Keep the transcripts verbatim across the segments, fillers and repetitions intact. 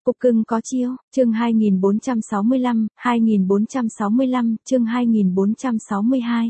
Cục cưng có chiêu, chương hai nghìn bốn trăm sáu mươi lăm, hai nghìn bốn trăm sáu mươi lăm, chương hai nghìn bốn trăm sáu mươi hai.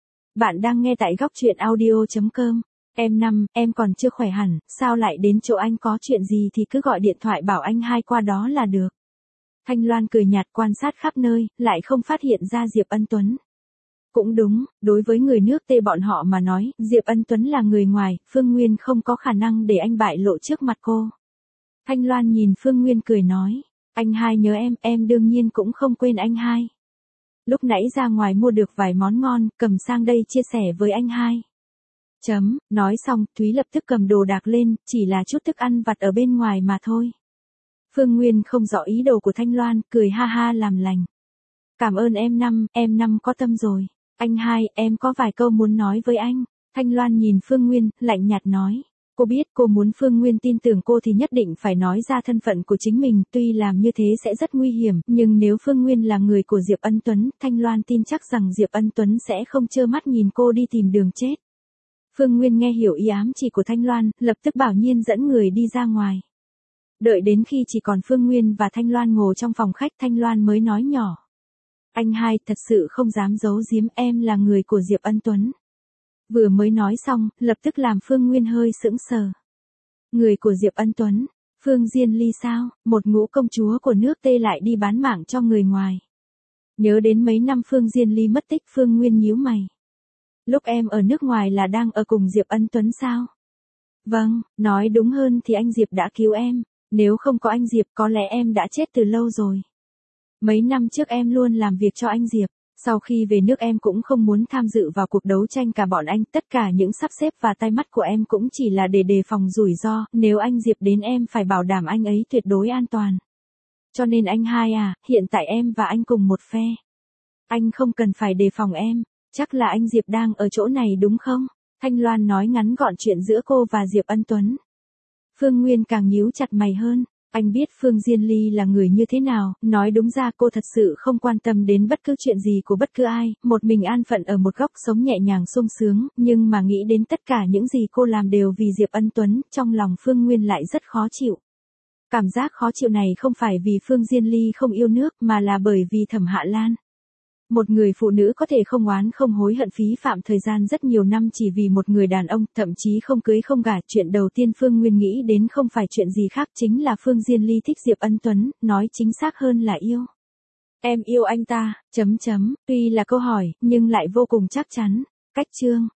Bạn đang nghe tại góc truyện audio chấm com. Em Năm, em còn chưa khỏe hẳn, sao lại đến chỗ anh, có chuyện gì thì cứ gọi điện thoại bảo anh hai qua đó là được. Thanh Loan cười nhạt quan sát khắp nơi, lại không phát hiện ra Diệp Ân Tuấn. Cũng đúng, đối với người nước Tây bọn họ mà nói, Diệp Ân Tuấn là người ngoài, Phương Nguyên không có khả năng để anh bại lộ trước mặt cô. Thanh Loan nhìn Phương Nguyên cười nói, anh hai nhớ em, em đương nhiên cũng không quên anh hai. Lúc nãy ra ngoài mua được vài món ngon, cầm sang đây chia sẻ với anh hai. Chấm, nói xong, Thúy lập tức cầm đồ đạc lên, chỉ là chút thức ăn vặt ở bên ngoài mà thôi. Phương Nguyên không rõ ý đồ của Thanh Loan, cười ha ha làm lành. Cảm ơn em Năm, em Năm có tâm rồi. Anh hai, em có vài câu muốn nói với anh. Thanh Loan nhìn Phương Nguyên, lạnh nhạt nói. Cô biết cô muốn Phương Nguyên tin tưởng cô thì nhất định phải nói ra thân phận của chính mình, tuy làm như thế sẽ rất nguy hiểm, nhưng nếu Phương Nguyên là người của Diệp Ân Tuấn, Thanh Loan tin chắc rằng Diệp Ân Tuấn sẽ không trơ mắt nhìn cô đi tìm đường chết. Phương Nguyên nghe hiểu ý ám chỉ của Thanh Loan, lập tức bảo Nhiên dẫn người đi ra ngoài. Đợi đến khi chỉ còn Phương Nguyên và Thanh Loan ngồi trong phòng khách, Thanh Loan mới nói nhỏ. Anh hai, thật sự không dám giấu giếm, em là người của Diệp Ân Tuấn. Vừa mới nói xong, lập tức làm Phương Nguyên hơi sững sờ. Người của Diệp Ân Tuấn, Phương Diên Ly sao, một ngũ công chúa của nước Tây lại đi bán mạng cho người ngoài. Nhớ đến mấy năm Phương Diên Ly mất tích, Phương Nguyên nhíu mày. Lúc em ở nước ngoài là đang ở cùng Diệp Ân Tuấn sao? Vâng, nói đúng hơn thì anh Diệp đã cứu em, nếu không có anh Diệp có lẽ em đã chết từ lâu rồi. Mấy năm trước em luôn làm việc cho anh Diệp. Sau khi về nước em cũng không muốn tham dự vào cuộc đấu tranh cả bọn anh, tất cả những sắp xếp và tai mắt của em cũng chỉ là để đề phòng rủi ro, nếu anh Diệp đến em phải bảo đảm anh ấy tuyệt đối an toàn. Cho nên anh hai à, hiện tại em và anh cùng một phe. Anh không cần phải đề phòng em, chắc là anh Diệp đang ở chỗ này đúng không? Thanh Loan nói ngắn gọn chuyện giữa cô và Diệp Ân Tuấn. Phương Nguyên càng nhíu chặt mày hơn. Anh biết Phương Diên Ly là người như thế nào, nói đúng ra cô thật sự không quan tâm đến bất cứ chuyện gì của bất cứ ai, một mình an phận ở một góc sống nhẹ nhàng sung sướng, nhưng mà nghĩ đến tất cả những gì cô làm đều vì Diệp Ân Tuấn, trong lòng Phương Nguyên lại rất khó chịu. Cảm giác khó chịu này không phải vì Phương Diên Ly không yêu nước mà là bởi vì Thẩm Hạ Lan. Một người phụ nữ có thể không oán không hối hận phí phạm thời gian rất nhiều năm chỉ vì một người đàn ông, thậm chí không cưới không gả. Chuyện đầu tiên Phương Nguyên nghĩ đến không phải chuyện gì khác chính là Phương Diên Ly thích Diệp Ân Tuấn, nói chính xác hơn là yêu. Em yêu anh ta, chấm chấm, tuy là câu hỏi, nhưng lại vô cùng chắc chắn. Cách chương,